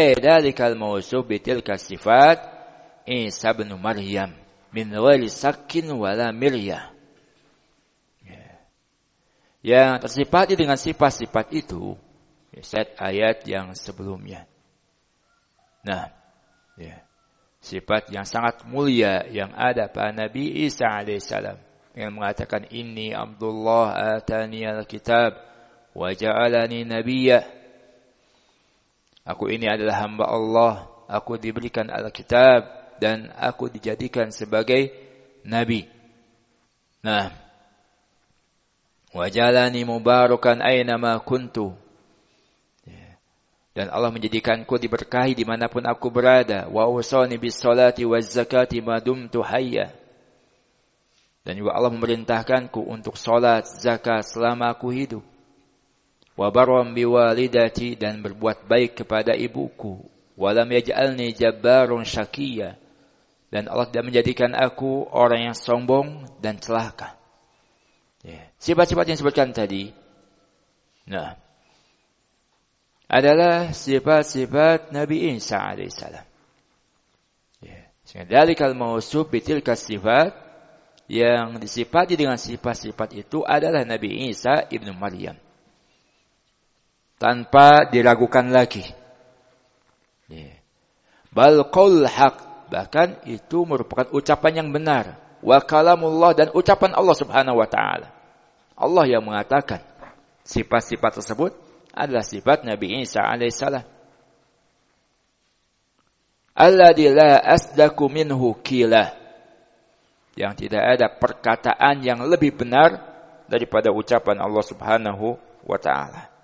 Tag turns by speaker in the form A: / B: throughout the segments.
A: Dalikal mawsuf bitilka sifat Isa bin Maryam min ghairi sakkin wala miryah. Yang tersifati dengan sifat-sifat itu set ayat yang sebelumnya. Nah, sifat yang sangat mulia yang ada pada Nabi Isa alaihissalam yang mengatakan inni Abdullah atani al-kitab wa ja'alani nabiyya. Aku ini adalah hamba Allah, aku diberikan Alkitab dan aku dijadikan sebagai nabi. Nah, wa jalani mubarakan aina ma kuntu. Dan Allah menjadikanku diberkahi dimanapun aku berada. Wa usani bis salati waz zakati ma dumtu hayya. Dan juga Allah memerintahkanku untuk salat, zakat selama aku hidup. Wa barram biwalidati, dan berbuat baik kepada ibuku. Wa lam yaj'alni jabbarun syaqiyya, dan Allah tidak menjadikan aku orang yang sombong dan celaka. Sifat-sifat yang disebutkan tadi, nah, adalah sifat-sifat Nabi Isa alaihissalam. Dalikal mawsuf bitilka sifat, yang disifati dengan sifat-sifat itu adalah Nabi Isa ibnu Maryam. Tanpa diragukan lagi. Bal qaul haq, bahkan itu merupakan ucapan yang benar. Wa kalamullah, dan ucapan Allah subhanahu wa ta'ala. Allah yang mengatakan sifat-sifat tersebut adalah sifat Nabi Isa alaihissalam. Alladzi la asdaku minhu qila, yang tidak ada perkataan yang lebih benar daripada ucapan Allah subhanahu wa ta'ala.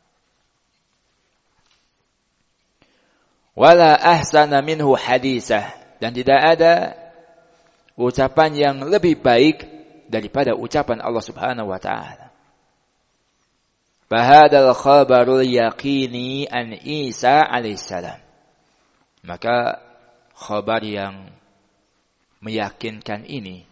A: Wala ahsana minhu hadisah, dan tidak ada ucapan yang lebih baik daripada ucapan Allah subhanahu wa ta'ala. Fahadal khabarul yaqini an Isa alaihissalam, maka khabar yang meyakinkan ini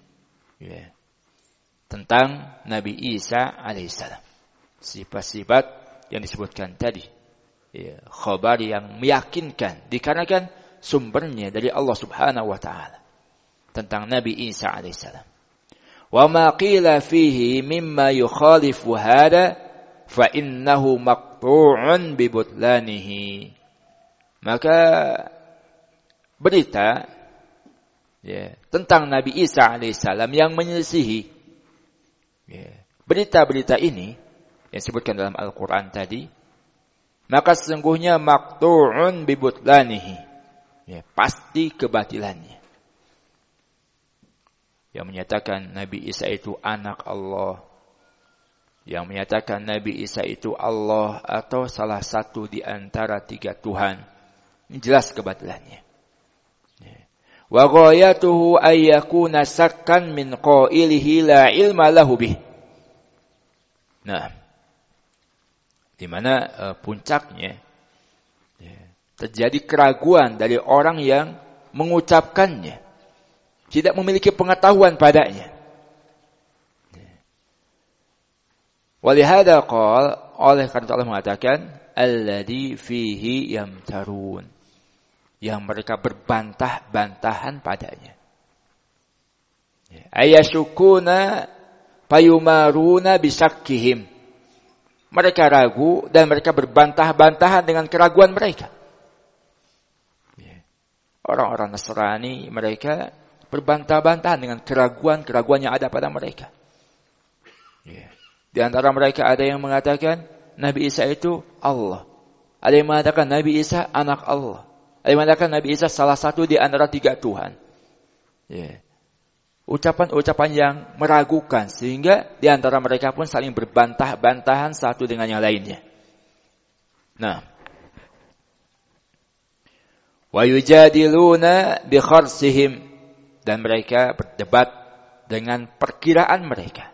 A: tentang Nabi Isa alaihissalam, sifat-sifat yang disebutkan tadi, khabar yang meyakinkan dikarenakan sumbernya dari Allah subhanahu wa ta'ala tentang Nabi Isa alaihissalam. Wa ma qila fihi mimma yukhalifu hada fa innahu maqtu'un bi butlanihi. Maka berita tentang Nabi Isa alaihissalam yang menyelisihi berita-berita ini yang disebutkan dalam Al-Quran tadi, maka sesungguhnya maqtu'un bi butlanihi, pasti kebatilannya. Yang menyatakan Nabi Isa itu anak Allah, yang menyatakan Nabi Isa itu Allah atau salah satu di antara tiga Tuhan, ini jelas kebatilannya. Wa ghayatuhu ay yakuna sakkan min qailihi la ilma lahu bih. Nah, di mana puncaknya terjadi keraguan dari orang yang mengucapkannya, tidak memiliki pengetahuan padanya. Walihada qala, oleh karena Allah mengatakan alladzi fihi yamtarun, yang mereka berbantah-bantahan padanya. Ayasukuna payumaruna bisakkihim, mereka ragu dan mereka berbantah-bantahan dengan keraguan mereka. Orang-orang Nasrani mereka berbantah-bantahan dengan keraguan-keraguan yang ada pada mereka. Di antara mereka ada yang mengatakan Nabi Isa itu Allah. Ada yang mengatakan Nabi Isa anak Allah. Ada yang mengatakan Nabi Isa salah satu di antara tiga Tuhan. Ucapan-ucapan yang meragukan, sehingga di antara mereka pun saling berbantah-bantahan satu dengan yang lainnya. Nah, wa yujadiluna bi kharsihim, dan mereka berdebat dengan perkiraan mereka.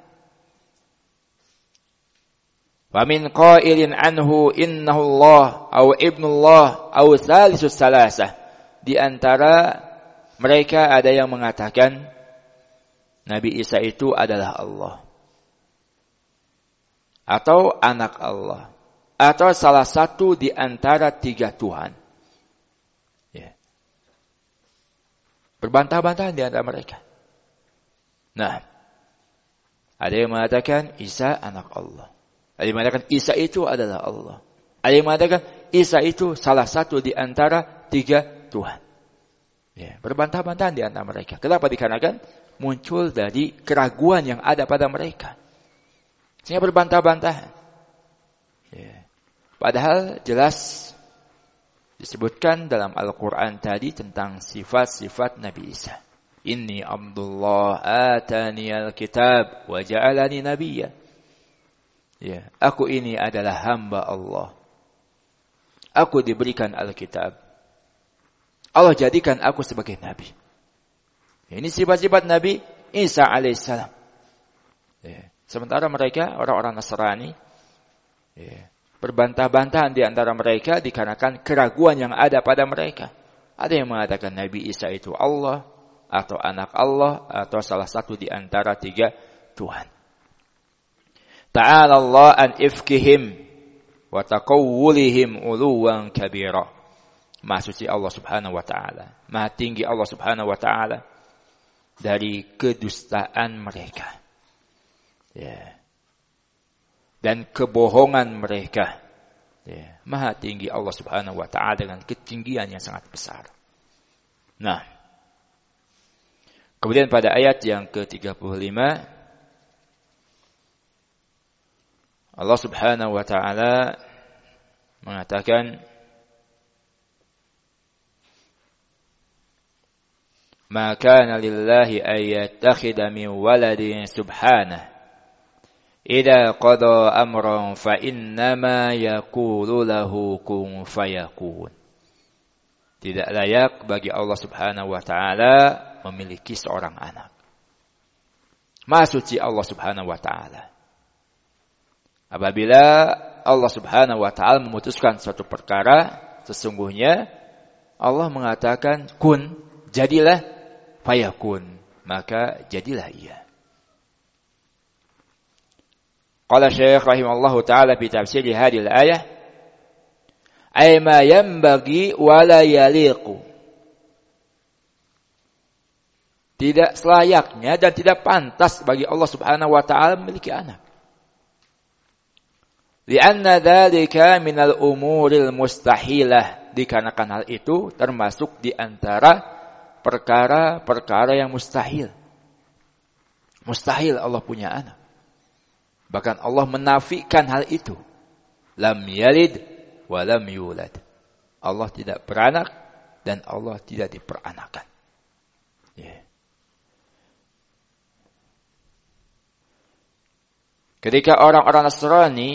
A: Wa min qailin anhu innahu Allah aw ibnullah aw thalitsus salasah, di antara mereka ada yang mengatakan Nabi Isa itu adalah Allah, atau anak Allah, atau salah satu di antara tiga Tuhan. Ya. Berbantah-bantahan di antara mereka. Nah, ada yang mengatakan Isa anak Allah. Ada yang mengatakan Isa itu adalah Allah. Ada yang mengatakan Isa itu salah satu di antara 3 Tuhan. Ya, berbantah-bantahan di antara mereka. Kenapa? Dikarenakan muncul dari keraguan yang ada pada mereka. Sehingga berbantah-bantahan. Ya. Padahal jelas disebutkan dalam Al-Quran tadi tentang sifat-sifat Nabi Isa. Inni Abdullah atani al-kitab wa ja'alani nabiyya. Ya, aku ini adalah hamba Allah. Aku diberikan Alkitab. Allah jadikan aku sebagai nabi. Ya, ini sifat-sifat Nabi Isa alaihissalam. Ya, sementara mereka orang-orang Nasrani ya, berbantah-bantahan di antara mereka dikarenakan keraguan yang ada pada mereka. Ada yang mengatakan Nabi Isa itu Allah, atau anak Allah, atau salah satu di antara 3 Tuhan. Ta'ala Allah an ifkihim wa taqawwulihim uluwan kabira. Maha suci Allah Subhanahu wa taala, maha tinggi Allah Subhanahu wa taala dari kedustaan mereka. Ya. Dan kebohongan mereka. Ya. Maha tinggi Allah Subhanahu wa taala dengan ketinggian yang sangat besar. Nah, kemudian pada ayat yang ke-35 Allah Subhanahu wa taala mengatakan Ma kana lillahi ay yattakhidha min waladin subhanahu idza qada amran fa innama yaqulu lahu kun fayakun. Tidak layak bagi Allah Subhanahu wa taala memiliki seorang anak. Maha suci Allah Subhanahu wa taala. Apabila Allah Subhanahu wa taala memutuskan suatu perkara, sesungguhnya Allah mengatakan kun, jadilah, fayakun, maka jadilah ia. Qala Syekh rahimallahu taala fi tafsir hadhihi al-ayah ay ma yanbaghi wa la yaliqu. Tidak selayaknya dan tidak pantas bagi Allah Subhanahu wa taala memiliki anak. Lianna dzalika minal umuril mustahilah, dikarenakan hal itu termasuk di antara perkara-perkara yang mustahil. Mustahil Allah punya anak. Bahkan Allah menafikan hal itu. Lam yalid wa lam yulad. Allah tidak beranak dan Allah tidak diperanakan. Yeah. Ketika orang-orang Nasrani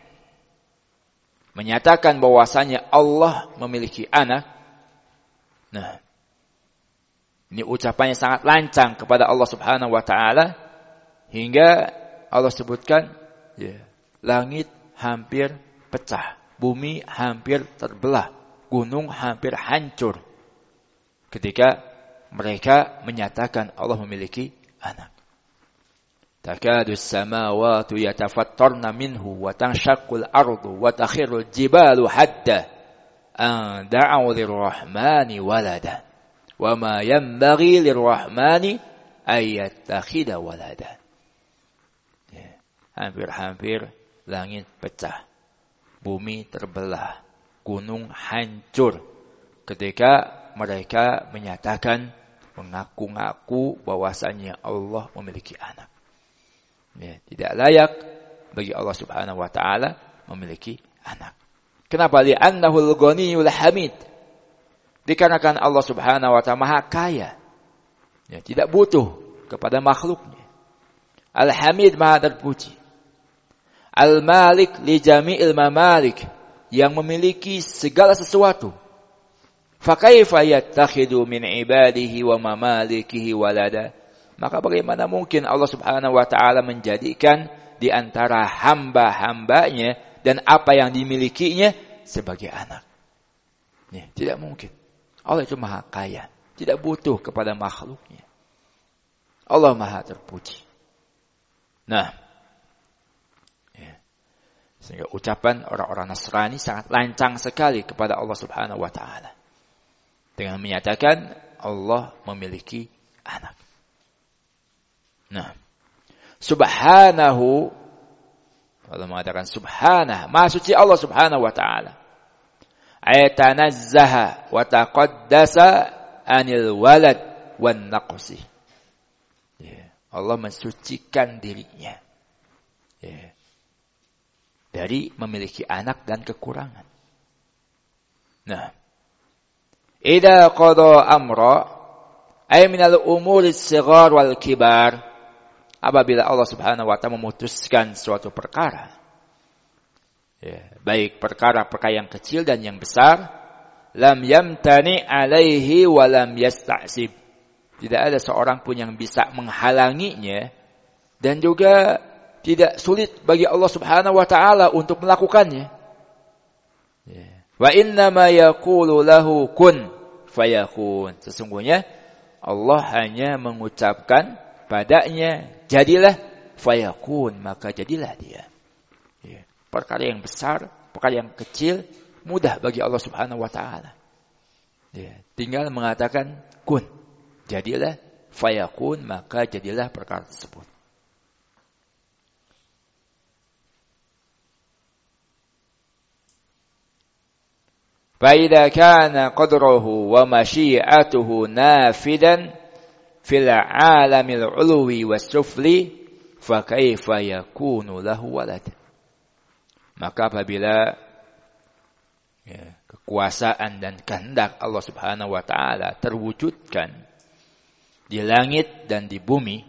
A: menyatakan bahwasanya Allah memiliki anak, nah, ini ucapannya sangat lancang kepada Allah Subhanahu wa taala hingga Allah sebutkan ya, langit hampir pecah, bumi hampir terbelah, gunung hampir hancur ketika mereka menyatakan Allah memiliki anak. Takadus samawati yatafattarna minhu wa tanshaqqul ardu wa takhirul jibalu hadda an da'u lirrahmani walada wa ma yanbaghi lirrahmani ay yattakhidha walada. Hampir-hampir langit pecah, bumi terbelah, gunung hancur ketika mereka menyatakan, mengaku-ngaku bahwasanya Allah memiliki anak. Ya, tidak layak bagi Allah Subhanahu wa taala memiliki anak. Kenapa? Li'annahu al-ghaniyyul hamid. Dikarenakan Allah Subhanahu wa taala Maha Kaya. Ya, tidak butuh kepada makhluknya. Al-Hamid, Maha terpuji. Al-Malik li jami'il mamalik, yang memiliki segala sesuatu. Fa kaifa yattakhidu min ibadihi wa mamalikihi walada? Maka bagaimana mungkin Allah Subhanahu wa taala menjadikan di antara hamba-hambanya dan apa yang dimilikinya sebagai anak? Ya, tidak mungkin. Allah itu Maha Kaya, tidak butuh kepada makhluknya. Allah Maha terpuji. Nah, ya, sehingga ucapan orang-orang Nasrani sangat lancang sekali kepada Allah Subhanahu wa taala. dengan menyatakan Allah memiliki anak. Nah, subhanahu, Allah mengatakan subhanah, maha suci Allah subhanahu wa ta'ala. Ayatanazzaha wa taqaddasa anil walad wan naqsi. Allah mensucikan dirinya dari memiliki anak dan kekurangan. Nah, idza qada amra ay minal umuri as-sighar wal kibar, apabila Allah Subhanahu wa taala memutuskan suatu perkara, baik perkara-perkara yang kecil dan yang besar, lam yamtani alaihi wa lam yasta'sib, tidak ada seorang pun yang bisa menghalanginya dan juga tidak sulit bagi Allah Subhanahu wa taala untuk melakukannya. Wa inna ma yaqulu lahu kun fayakun. Sesungguhnya Allah hanya mengucapkan padanya jadilah, fayakun, maka jadilah dia. Perkara yang besar, perkara yang kecil mudah bagi Allah Subhanahu wa taala. Tinggal mengatakan kun, jadilah, fayakun, maka jadilah perkara tersebut. فَإِذَا كَانَ قَدْرُهُ وَمَشِيئَتُهُ نَافِذًا فِي الْعَالَمِ الْعُلْوِي وَالسُّفْلِ فَكَيْفَ يَكُونُ لَهُ وَلَدٌ. Maka apabila kekuasaan dan kehendak Allah Subhanahu wa taala terwujudkan di langit dan di bumi,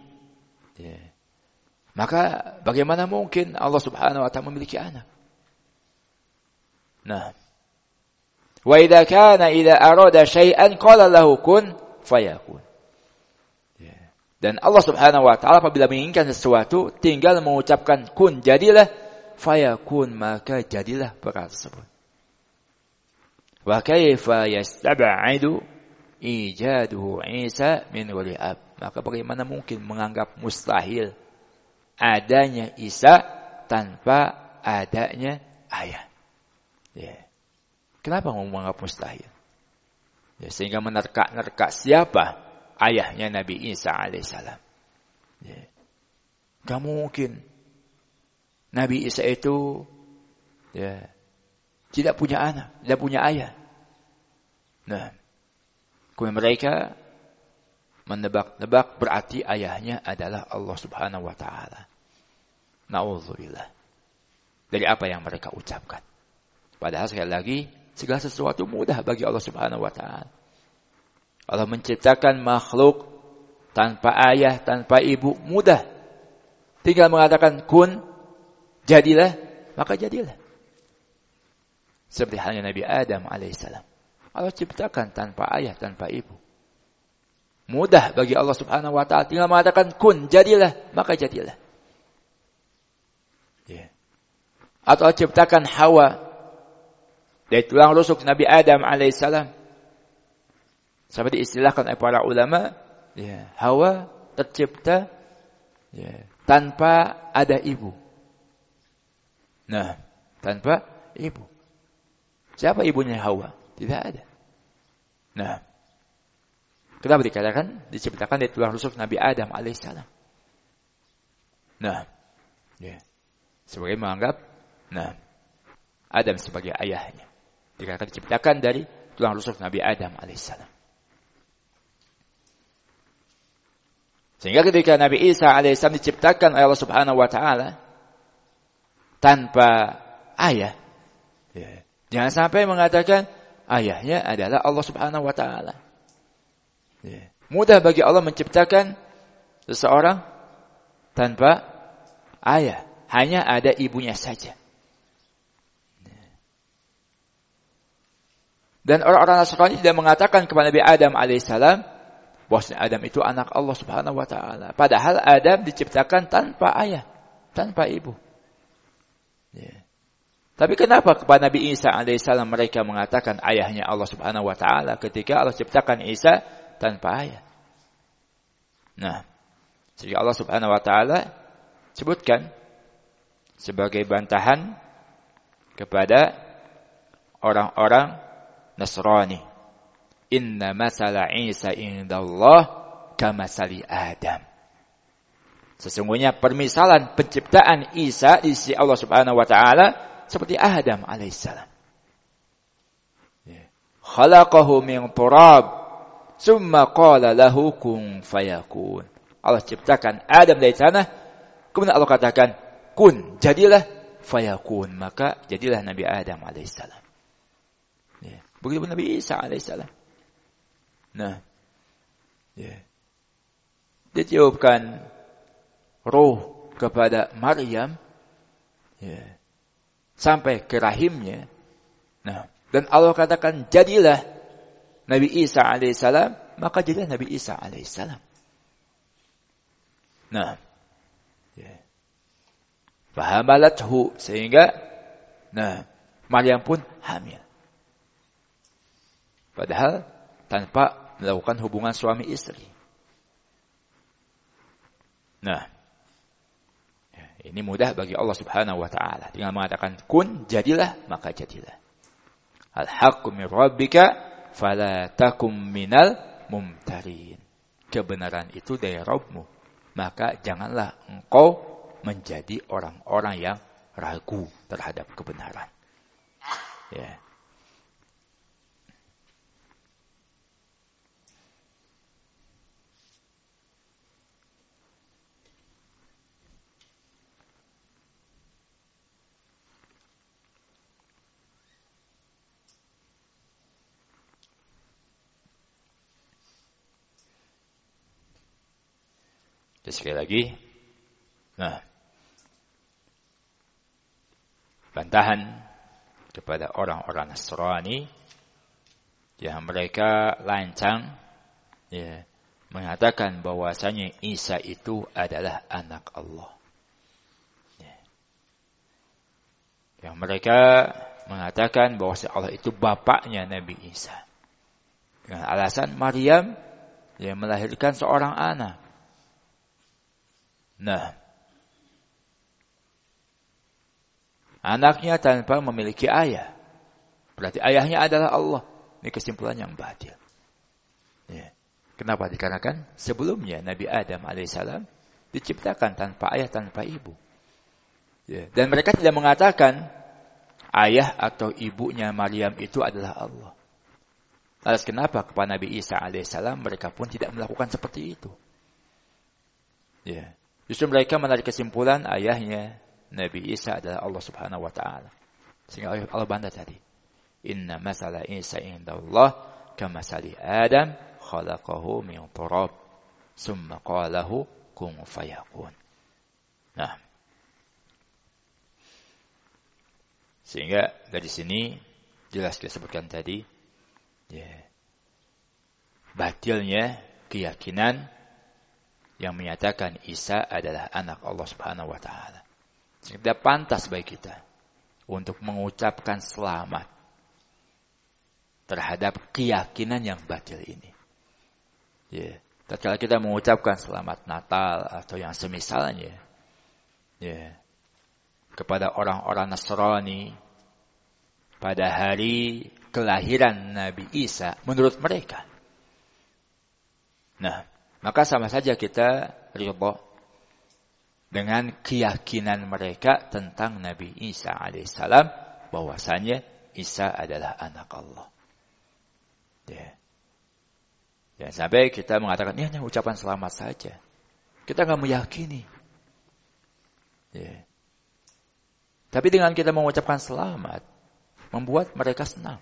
A: maka bagaimana mungkin Allah Subhanahu wa taala memiliki anak? Nah, wa idza kana idza arada syai'an qala lahu kun fayakun. Dan Allah Subhanahu wa taala apabila menginginkan sesuatu tinggal mengucapkan kun, jadilah, fayakun, maka jadilah perkara tersebut. Wa kaifa yastab'idu ijaduhu Isa min ghairi ab. Maka bagaimana mungkin menganggap mustahil adanya Isa tanpa adanya ayah? Kenapa mau menganggap mustahil? Sehingga menerka-nerka siapa ayahnya Nabi Isa alaihissalam. Gak mungkin Nabi Isa itu tidak punya anak, tidak punya ayah. Nah, kemudian mereka menebak-nebak berarti ayahnya adalah Allah Subhanahu wa taala. Na'udzubillah dari apa yang mereka ucapkan. Padahal sekali lagi segala sesuatu mudah bagi Allah Subhanahu wa taala. Allah menciptakan makhluk tanpa ayah, tanpa ibu, mudah. Tinggal mengatakan kun, jadilah, maka jadilah. Seperti halnya Nabi Adam alaihissalam. Allah ciptakan tanpa ayah, tanpa ibu. Mudah bagi Allah Subhanahu wa taala, tinggal mengatakan kun, jadilah, maka jadilah. Atau Allah ciptakan Hawa dari tulang rusuk Nabi Adam alaihissalam. Sampai diistilahkan oleh para ulama, Hawa tercipta tanpa ada ibu. Nah, tanpa ibu. Siapa ibunya Hawa? Tidak ada. Nah, kenapa dikatakan diciptakan dari tulang rusuk Nabi Adam alaihissalam? Nah, sebagai menganggap, Adam sebagai ayahnya. Dikatakan diciptakan dari tulang rusuk Nabi Adam alaihissalam. Sehingga ketika Nabi Isa alaihissalam diciptakan oleh Allah Subhanahu wa taala tanpa ayah, jangan sampai mengatakan ayahnya adalah Allah Subhanahu wa taala. Mudah bagi Allah menciptakan seseorang tanpa ayah, hanya ada ibunya saja. Dan orang-orang Nasrani tidak mengatakan kepada Nabi Adam alaihissalam bahwa Adam itu anak Allah Subhanahu wa taala. Padahal Adam diciptakan tanpa ayah, tanpa ibu. Tapi kenapa kepada Nabi Isa alaihissalam mereka mengatakan ayahnya Allah Subhanahu wa taala ketika Allah ciptakan Isa tanpa ayah? Nah, sehingga Allah Subhanahu wa taala sebutkan sebagai bantahan kepada orang-orang Nasrani Inna masala Isa indallah kamasali Adam. Sesungguhnya permisalan penciptaan Isa di sisi Allah Subhanahu wa taala seperti Adam alaihissalam. Khalaqahu min turab, summa qala lahu kun fayakun. Allah ciptakan Adam dari tanah, kemudian Allah katakan kun, jadilah, fayakun, maka jadilah Nabi Adam alaihissalam. Begitu Nabi Isa alaihissalam. Nah, ditiupkan roh kepada Maryam, sampai ke rahimnya. Nah, dan Allah katakan jadilah Nabi Isa alaihissalam, maka jadilah Nabi Isa alaihissalam. Nah, fahamalathu, sehingga Maryam pun hamil. Padahal tanpa melakukan hubungan suami istri. Nah, ini mudah bagi Allah Subhanahu wa taala. Tinggal mengatakan kun, jadilah, maka jadilah. Al-haqqu min rabbika fala takum minal mumtarin. Kebenaran itu dari Rabbmu, maka janganlah engkau menjadi orang-orang yang ragu terhadap kebenaran. Ya. Dan sekali lagi, bantahan kepada orang-orang Nasrani yang mereka lancang mengatakan bahwasanya Isa itu adalah anak Allah. Yang mereka mengatakan bahwasanya Allah itu bapaknya Nabi Isa. Dengan alasan Maryam yang melahirkan seorang anak. Nah, anaknya tanpa memiliki ayah, berarti ayahnya adalah Allah. Ini kesimpulan yang batil. Kenapa? Dikarenakan sebelumnya Nabi Adam alaihissalam diciptakan tanpa ayah, tanpa ibu. Dan mereka tidak mengatakan ayah atau ibunya Maryam itu adalah Allah. Lalu kenapa kepada Nabi Isa alaihissalam mereka pun tidak melakukan seperti itu? Justru mereka menarik kesimpulan ayahnya Nabi Isa adalah Allah Subhanahu wa taala. Sehingga Allah bantah tadi. Inna masala Isa indallah kamasali Adam khalaqahu min turab summa qala lahu kun fayakun. Nah. Sehingga dari sini jelas disebutkan tadi batilnya keyakinan yang menyatakan Isa adalah anak Allah Subhanahu wa taala. Tidak pantas bagi kita untuk mengucapkan selamat terhadap keyakinan yang batil ini. Tatkala kita mengucapkan selamat Natal atau yang semisalnya kepada orang-orang Nasrani pada hari kelahiran Nabi Isa menurut mereka. Nah, maka sama saja kita ridha dengan keyakinan mereka tentang Nabi Isa alaihissalam bahwasanya Isa adalah anak Allah. Jangan sampai kita mengatakan ini hanya ucapan selamat saja. Kita enggak meyakini. Tapi dengan kita mengucapkan selamat membuat mereka senang.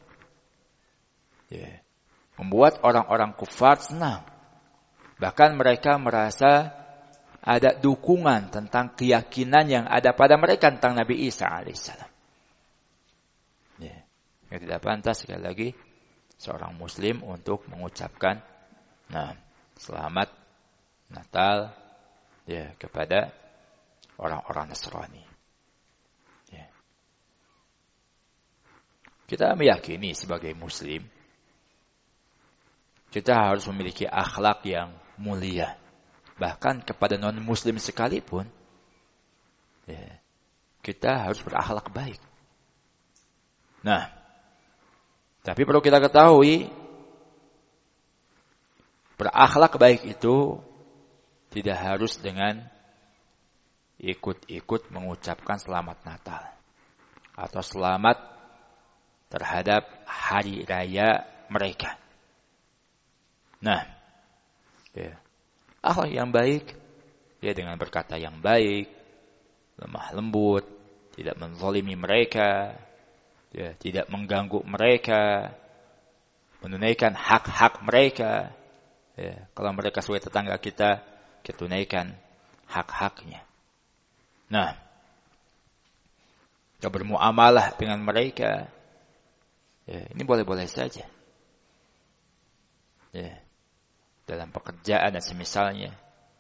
A: Membuat orang-orang kufar senang. Bahkan mereka merasa ada dukungan tentang keyakinan yang ada pada mereka tentang Nabi Isa alaihissalam. Yang tidak pantas sekali lagi seorang Muslim untuk mengucapkan selamat Natal kepada orang-orang Nasrani. Kita meyakini sebagai Muslim kita harus memiliki akhlak yang mulia. Bahkan kepada non-muslim sekalipun, kita harus berakhlak baik. Nah, tapi perlu kita ketahui, Berakhlak baik itu tidak harus dengan ikut-ikut mengucapkan selamat Natal atau selamat terhadap hari raya mereka. Nah, ya, akhlak yang baik ya dengan berkata yang baik, lemah lembut, tidak menzalimi mereka, ya, tidak mengganggu mereka, menunaikan hak-hak mereka. Ya, kalau mereka sebagai tetangga kita tunaikan hak-haknya. Nah, kita bermuamalah dengan mereka. Ya, ini boleh-boleh saja. Ya, dalam pekerjaan dan semisalnya.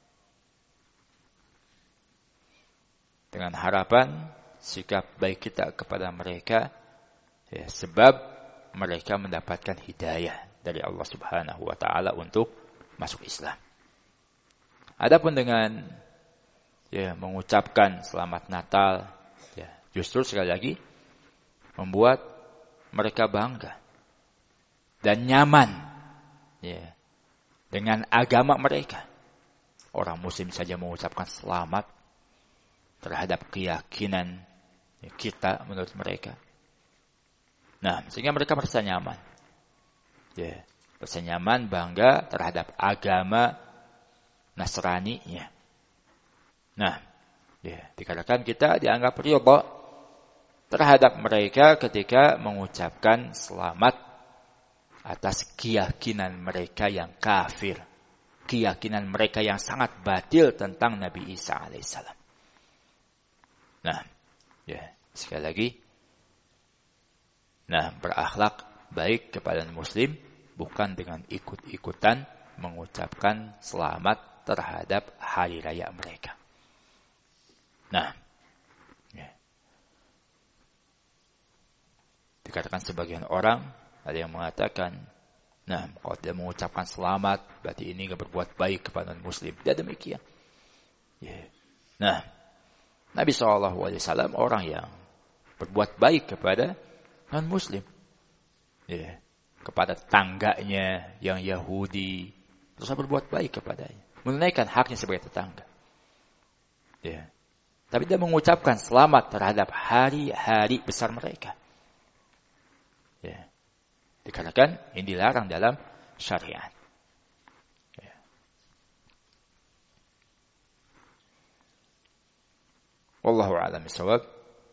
A: Dengan harapan sikap baik kita kepada mereka, ya, sebab mereka mendapatkan hidayah dari Allah Subhanahu wa taala untuk masuk Islam. Adapun dengan ya mengucapkan selamat Natal, ya, justru sekali lagi membuat mereka bangga dan nyaman ya dengan agama mereka. Orang muslim saja mengucapkan selamat terhadap keyakinan ya, kita menurut mereka. Nah, sehingga mereka merasa nyaman. Ya, merasa nyaman, bangga terhadap agama Nasrani-nya. Nah, ya, dikatakan kita dianggap ridha terhadap mereka ketika mengucapkan selamat atas keyakinan mereka yang kafir, keyakinan mereka yang sangat batil tentang Nabi Isa alaihissalam. Nah, ya, sekali lagi, nah, berakhlak baik kepada muslim bukan dengan ikut-ikutan mengucapkan selamat terhadap hari raya mereka. Nah, ya. Dikatakan sebagian orang, ada yang mengatakan, nah, kalau dia mengucapkan selamat, berarti ini tidak berbuat baik kepada muslim. Tidak demikian. Ya. Nah, Nabi SAW orang yang berbuat baik kepada non-muslim. Ya. Kepada tetangganya yang Yahudi, terus berbuat baik kepadanya. Menunaikan haknya sebagai tetangga. Ya. Tapi dia mengucapkan selamat terhadap hari-hari besar mereka. Ya. Dikarenakan ini dilarang dalam syariat. Ya. Wallahu a'lam bishawab.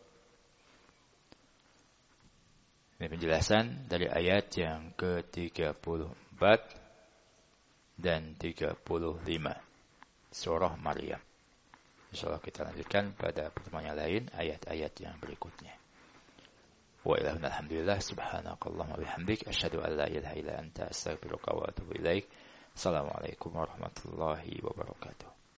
A: Ini penjelasan dari ayat yang ke-34 dan 35 surah Maryam. Insyaallah kita lanjutkan pada pertemuan yang lain ayat-ayat yang berikutnya. Wa ilahuna alhamdulillah subhanakallahumma bihamdik asyhadu an la ilaha illa anta astaghfiruka wa atubu ilaik. Assalamualaikum warahmatullahi wabarakatuh.